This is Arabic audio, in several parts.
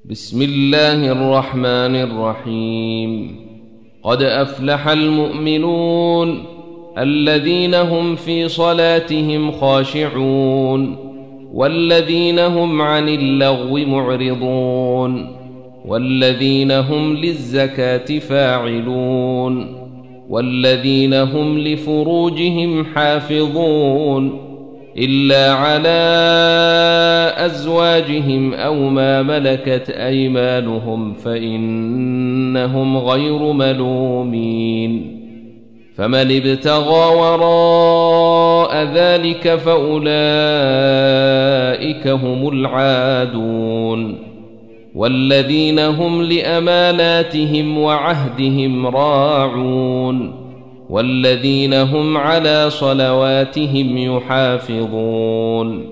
بسم الله الرحمن الرحيم. قد أفلح المؤمنون الذين هم في صلاتهم خاشعون والذين هم عن اللغو معرضون والذين هم للزكاة فاعلون والذين هم لفروجهم حافظون إلا على أزواجهم أو ما ملكت أيمانهم فإنهم غير ملومين. فمن ابتغى وراء ذلك فأولئك هم العادون. والذين هم لأماناتهم وعهدهم راعون والذين هم على صلواتهم يحافظون.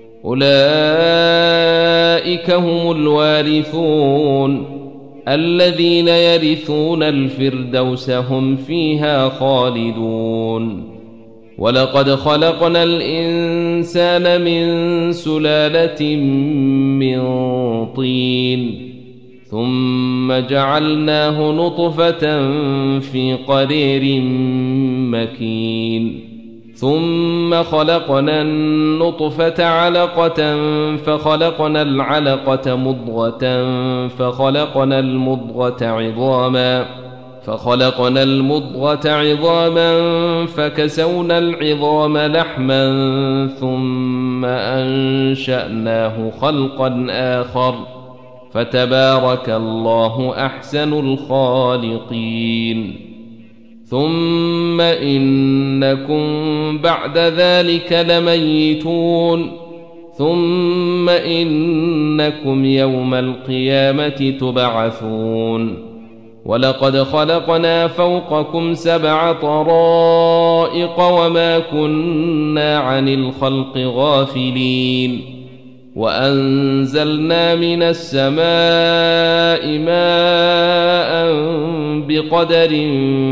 أولئك هم الوارثون الذين يرثون الفردوس هم فيها خالدون. ولقد خلقنا الإنسان من سلالة من طين ثم جعلناه نطفة في قرير مكين ثم خلقنا النطفة علقة فخلقنا العلقة مضغة فخلقنا المضغة عظاما فكسونا العظام لحما ثم أنشأناه خلقا آخر فتبارك الله أحسن الخالقين. ثم إنكم بعد ذلك لميتون ثم إنكم يوم القيامة تبعثون. ولقد خلقنا فوقكم 7 طرائق وما كنا عن الخلق غافلين. وأنزلنا من السماء ماء بقدر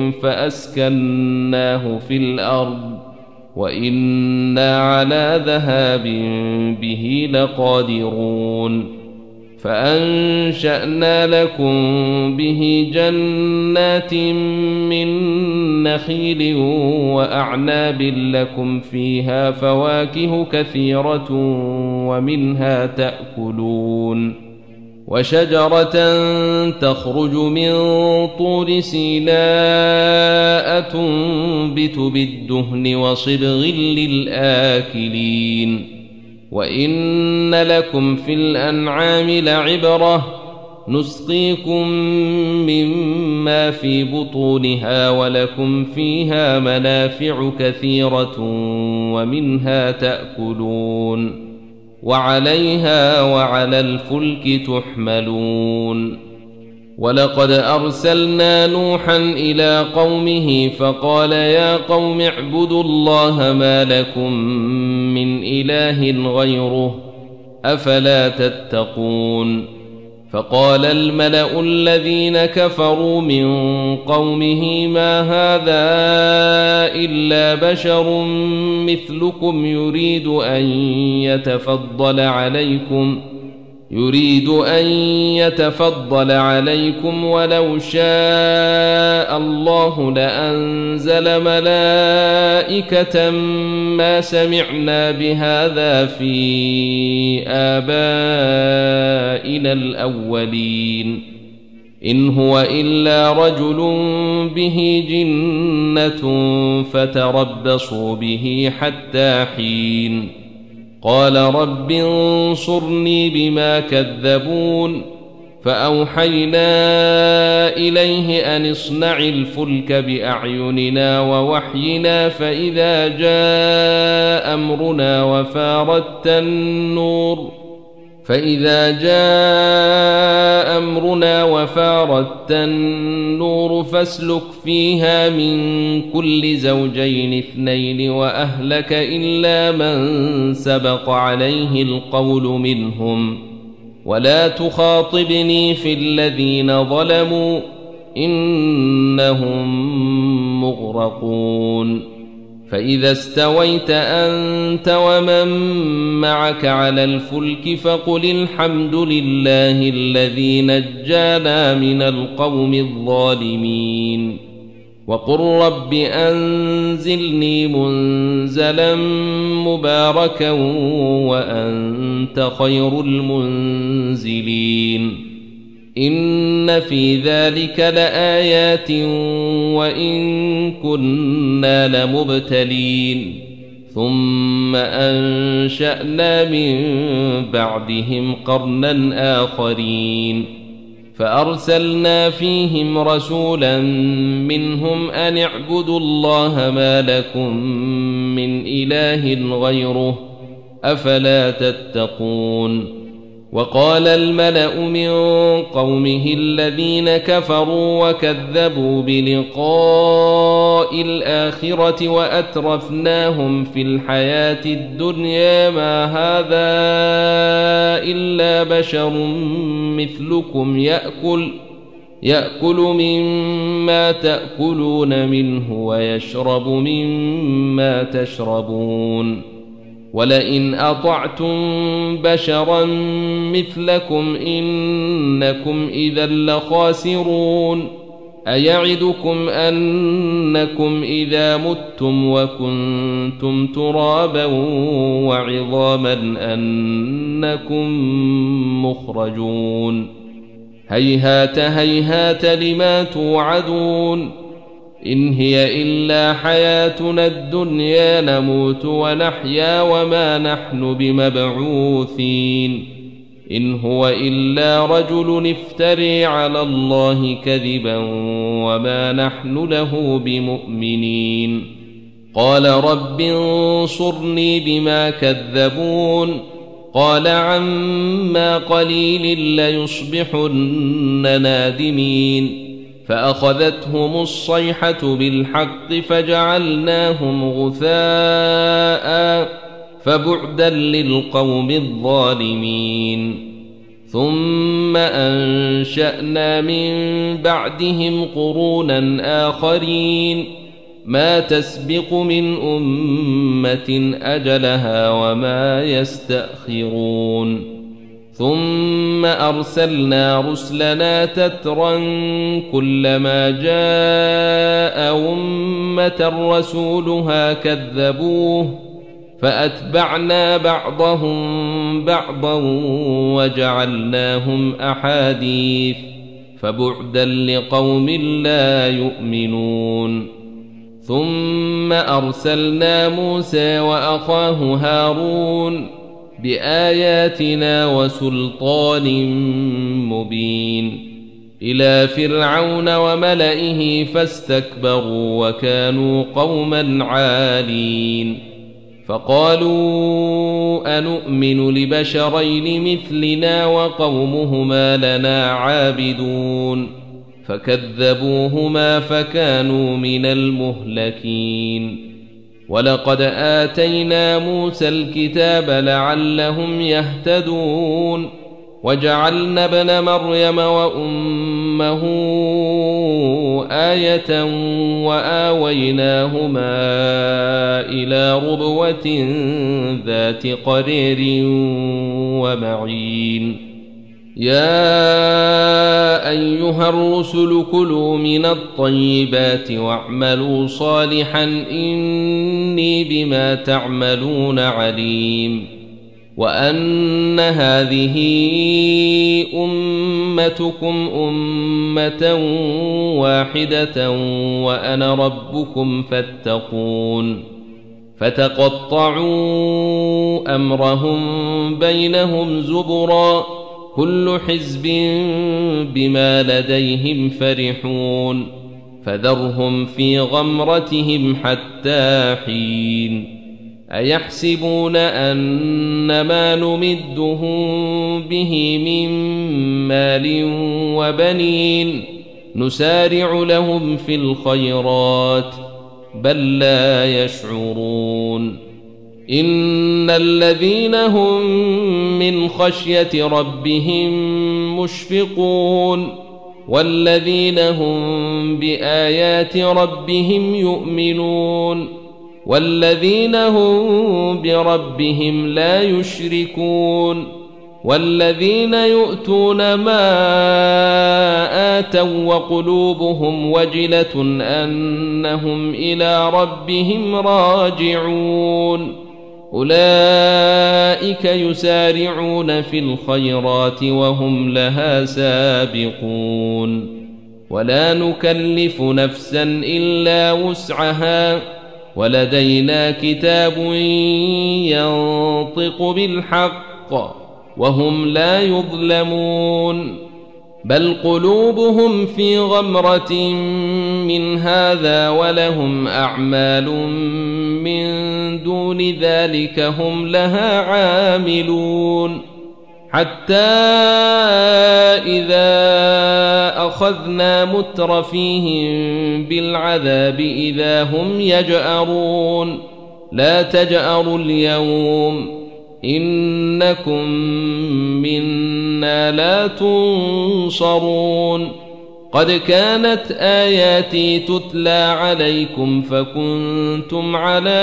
فأسكناه في الأرض وإنا على ذهاب به لقادرون. فأنشأنا لكم به جنات من نخيل وأعناب لكم فيها فواكه كثيرة ومنها تأكلون. وشجرة تخرج من طور سيناء تنبت بالدهن وصبغ للآكلين. وإن لكم في الأنعام لعبرة نسقيكم مما في بطونها ولكم فيها منافع كثيرة ومنها تأكلون وعليها وعلى الفلك تحملون. ولقد أرسلنا نوحا إلى قومه فقال يا قوم اعبدوا الله ما لكم من إله غيره أفلا تتقون. فقال الملأ الذين كفروا من قومه ما هذا إلا بشر مثلكم يريد أن يتفضل عليكم ولو شاء الله لأنزل ملائكة ما سمعنا بهذا في آبائنا الأولين إن هو إلا رجل به جنة فتربصوا به حتى حين. قال رب انصرني بما كذبون. فأوحينا إليه أن اصنع الفلك بأعيننا ووحينا فإذا جاء أمرنا وفاردت النور فاسلك فيها من كل زوجين 2 وأهلك إلا من سبق عليه القول منهم ولا تخاطبني في الذين ظلموا إنهم مغرقون. فإذا استويت أنت ومن معك على الفلك فقل الحمد لله الذي نجانا من القوم الظالمين وقل رب أنزلني منزلا مباركا وأنت خير المنزلين إن في ذلك لآيات وإن كنا لمبتلين ثم أنشأنا من بعدهم قرنا آخرين فأرسلنا فيهم رسولا منهم أن اعبدوا الله ما لكم من إله غيره أفلا تتقون وقال الملأ من قومه الذين كفروا وكذبوا بلقاء الآخرة وأترفناهم في الحياة الدنيا ما هذا إلا بشر مثلكم يأكل مما تأكلون منه ويشرب مما تشربون ولئن أطعتم بشرا مثلكم إنكم إذا لخاسرون أيعدكم أنكم إذا متم وكنتم ترابا وعظاما أنكم مخرجون هيهات هيهات لما توعدون إن هي إلا حياتنا الدنيا نموت ونحيا وما نحن بمبعوثين إن هو إلا رجل افتري على الله كذبا وما نحن له بمؤمنين قال رب انصرني بما كذبون قال عما قليل ليصبحن نادمين فأخذتهم الصيحة بالحق فجعلناهم غثاء فبعدا للقوم الظالمين ثم أنشأنا من بعدهم قرونا آخرين ما تسبق من أمة أجلها وما يستأخرون ثم أرسلنا رسلنا تترا كلما جاء أمة رسولها كذبوه فأتبعنا بعضهم بعضا وجعلناهم أحاديث فبعدا لقوم لا يؤمنون ثم أرسلنا موسى وأخاه هارون بآياتنا وسلطان مبين إلى فرعون وملئه فاستكبروا وكانوا قوما عالين فقالوا أنؤمن لبشرين مثلنا وقومهما لنا عابدون فكذبوهما فكانوا من المهلكين ولقد آتينا موسى الكتاب لعلهم يهتدون وجعلنا ابن مريم وأمه آية وآويناهما إلى ربوة ذات قرير ومعين يا أيها الرسل كلوا من الطيبات واعملوا صالحا إني بما تعملون عليم وأن هذه أمتكم أمة واحدة وأنا ربكم فاتقون فتقطعوا أمرهم بينهم زبرا كل حزب بما لديهم فرحون فذرهم في غمرتهم حتى حين أيحسبون أن ما نمدهم به من مال وبنين نسارع لهم في الخيرات بل لا يشعرون إن الذين هم من خشية ربهم مشفقون والذين هم بآيات ربهم يؤمنون والذين هم بربهم لا يشركون والذين يؤتون ما آتوا وقلوبهم وجلة أنهم إلى ربهم راجعون أولئك يسارعون في الخيرات وهم لها سابقون ولا نكلف نفسا إلا وسعها ولدينا كتاب ينطق بالحق وهم لا يظلمون بل قلوبهم في غمرة من هذا ولهم أعمال من دون ذلك هم لها عاملون حتى إذا أخذنا مترفيهم بالعذاب إذا هم يجأرون لا تجأروا اليوم إنكم منا لا تنصرون قد كانت آياتي تتلى عليكم فكنتم على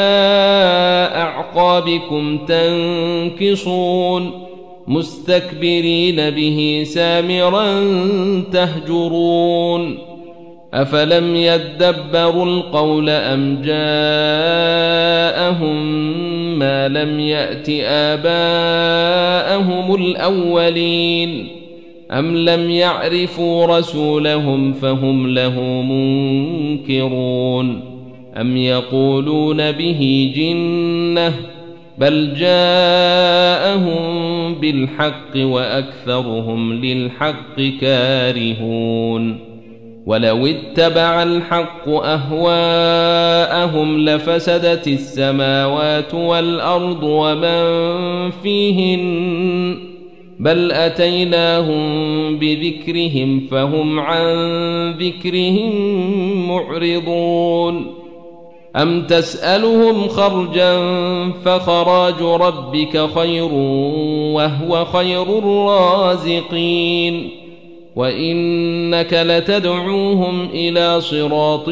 أعقابكم تنكصون مستكبرين به سامرا تهجرون أفلم يدبروا القول أم جاءهم ما لم يأت آباءهم الأولين أم لم يعرفوا رسولهم فهم له منكرون أم يقولون به جنة بل جاءهم بالحق وأكثرهم للحق كارهون ولو اتبع الحق أهواءهم لفسدت السماوات والأرض ومن فيهن بل أتيناهم بذكرهم فهم عن ذكرهم معرضون أم تسألهم خرجا فخراج ربك خير وهو خير الرازقين وإنك لتدعوهم إلى صراط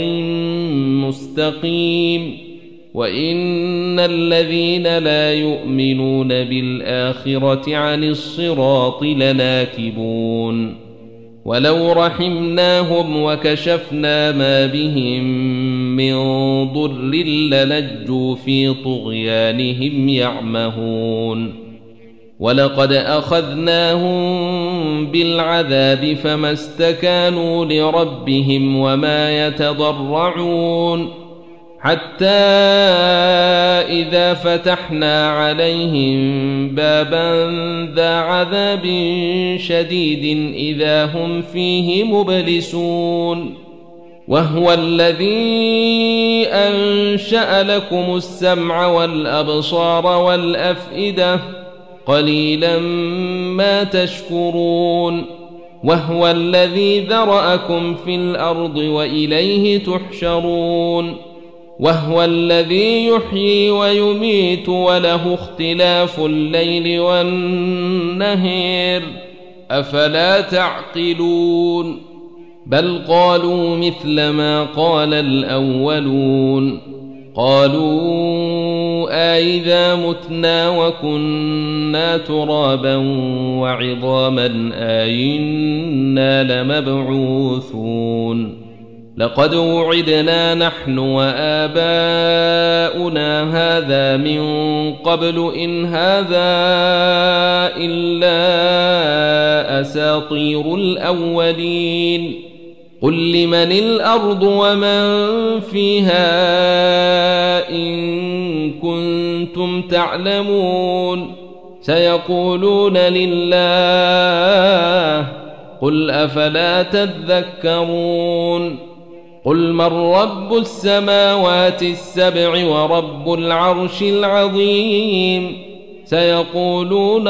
مستقيم وإن الذين لا يؤمنون بالآخرة عن الصراط لناكبون ولو رحمناهم وكشفنا ما بهم من ضر للجوا في طغيانهم يعمهون ولقد أخذناهم بالعذاب فما استكانوا لربهم وما يتضرعون حتى إذا فتحنا عليهم بابا ذا عذاب شديد إذا هم فيه مبلسون وهو الذي أنشأ لكم السمع والأبصار والأفئدة قليلا ما تشكرون وهو الذي ذرأكم في الأرض وإليه تحشرون وهو الذي يحيي ويميت وله اختلاف الليل والنهار أفلا تعقلون بل قالوا مثل ما قال الأولون قالوا أإذا متنا وكنا ترابا وعظاما أإنا لمبعوثون لقد وعدنا نحن وآباؤنا هذا من قبل إن هذا إلا أساطير الأولين قل لمن الأرض ومن فيها إن كنتم تعلمون سيقولون لله قل أفلا تذكرون قل من رب السماوات السبع ورب العرش العظيم سيقولون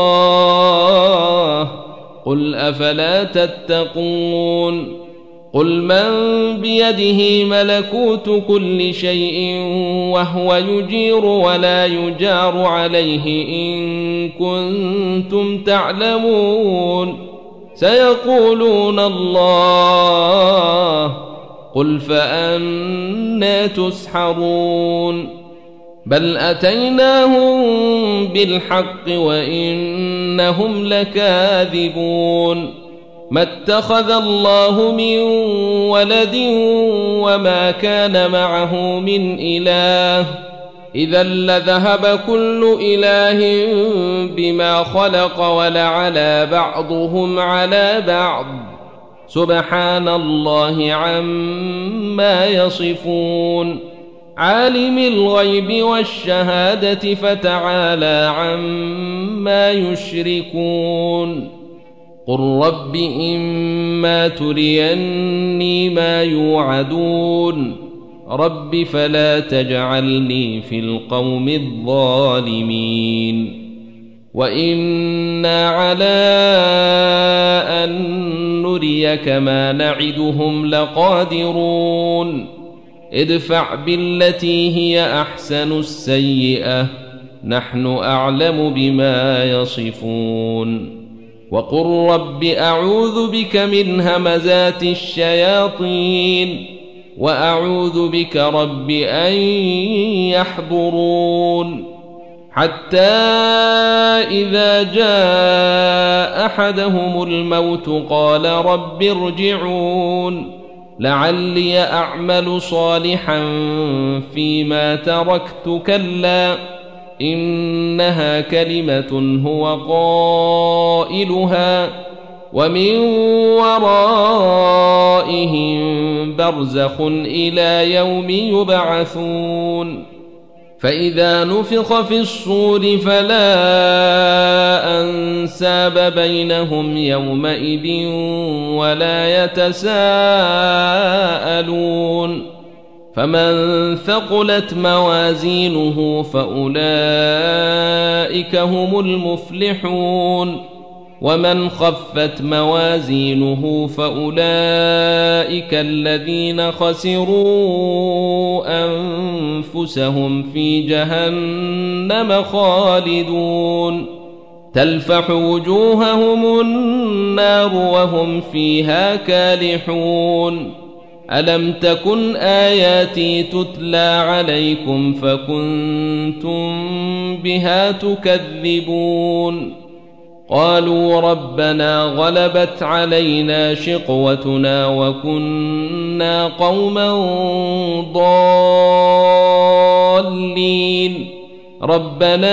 الله قل أفلا تتقون قل من بيده ملكوت كل شيء وهو يجير ولا يجار عليه إن كنتم تعلمون سيقولون الله قل فأنى تسحرون بل أتيناهم بالحق وإنهم لكاذبون ما اتخذ الله من ولد وما كان معه من إله إذا لذهب كل إله بما خلق ولعلى بعضهم على بعض سبحان الله عما يصفون عالم الغيب والشهادة فتعالى عما يشركون قل رب إما تريني ما يوعدون رب فلا تجعلني في القوم الظالمين وإنا على أن نريك ما نعدهم لقادرون ادفع بالتي هي أحسن السيئة نحن أعلم بما يصفون وقل رب أعوذ بك من همزات الشياطين وأعوذ بك رب أن يحضرون حتى إذا جاء أحدهم الموت قال رب ارجعون لعلي أعمل صالحا فيما تركت كلا إنها كلمة هو قائلها ومن ورائهم برزخ إلى يوم يبعثون فإذا نفخ في الصور فلا أنساب بينهم يومئذ ولا يتساءلون فمن ثقلت موازينه فأولئك هم المفلحون ومن خفت موازينه فأولئك الذين خسروا أنفسهم في جهنم خالدون تلفح وجوههم النار وهم فيها كالحون ألم تكن آياتي تتلى عليكم فكنتم بها تكذبون قالوا ربنا غلبت علينا شقوتنا وكنا قوما ضالين ربنا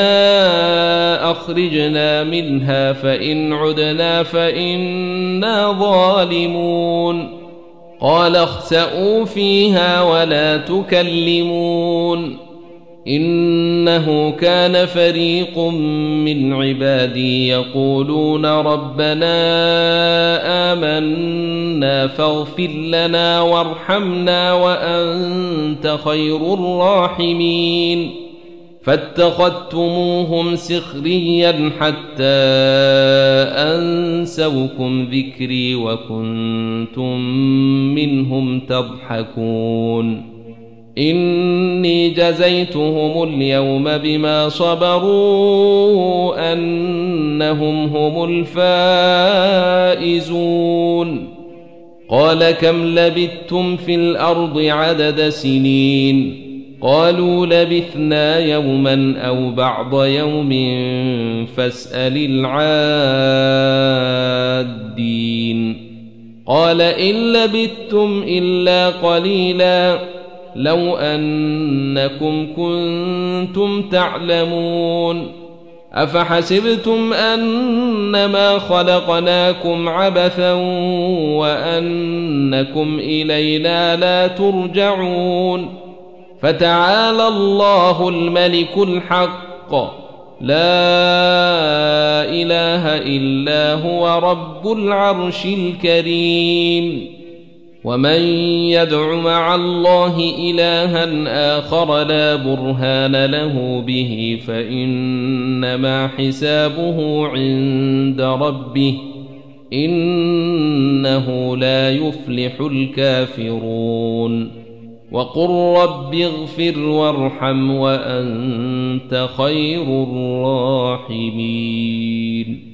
أخرجنا منها فإن عدنا فإنا ظالمون قال اخسئوا فيها ولا تكلمون إنه كان فريق من عبادي يقولون ربنا آمنا فاغفر لنا وارحمنا وأنت خير الراحمين فاتخذتموهم سخريا حتى أنسوكم ذكري وكنتم منهم تضحكون إني جزيتهم اليوم بما صبروا أنهم هم الفائزون قال كم لبثتم في الأرض عدد سنين قالوا لبثنا يوما أو بعض يوم فاسأل العادين قال إن لبثتم إلا قليلا لو أنكم كنتم تعلمون أفحسبتم أنما خلقناكم عبثا وأنكم إلينا لا ترجعون فتعالى الله الملك الحق لا إله إلا هو رب العرش الكريم ومن يدع مع الله إلها آخر لا برهان له به فإنما حسابه عند ربه إنه لا يفلح الكافرون وقل رب اغفر وارحم وأنت خير الراحمين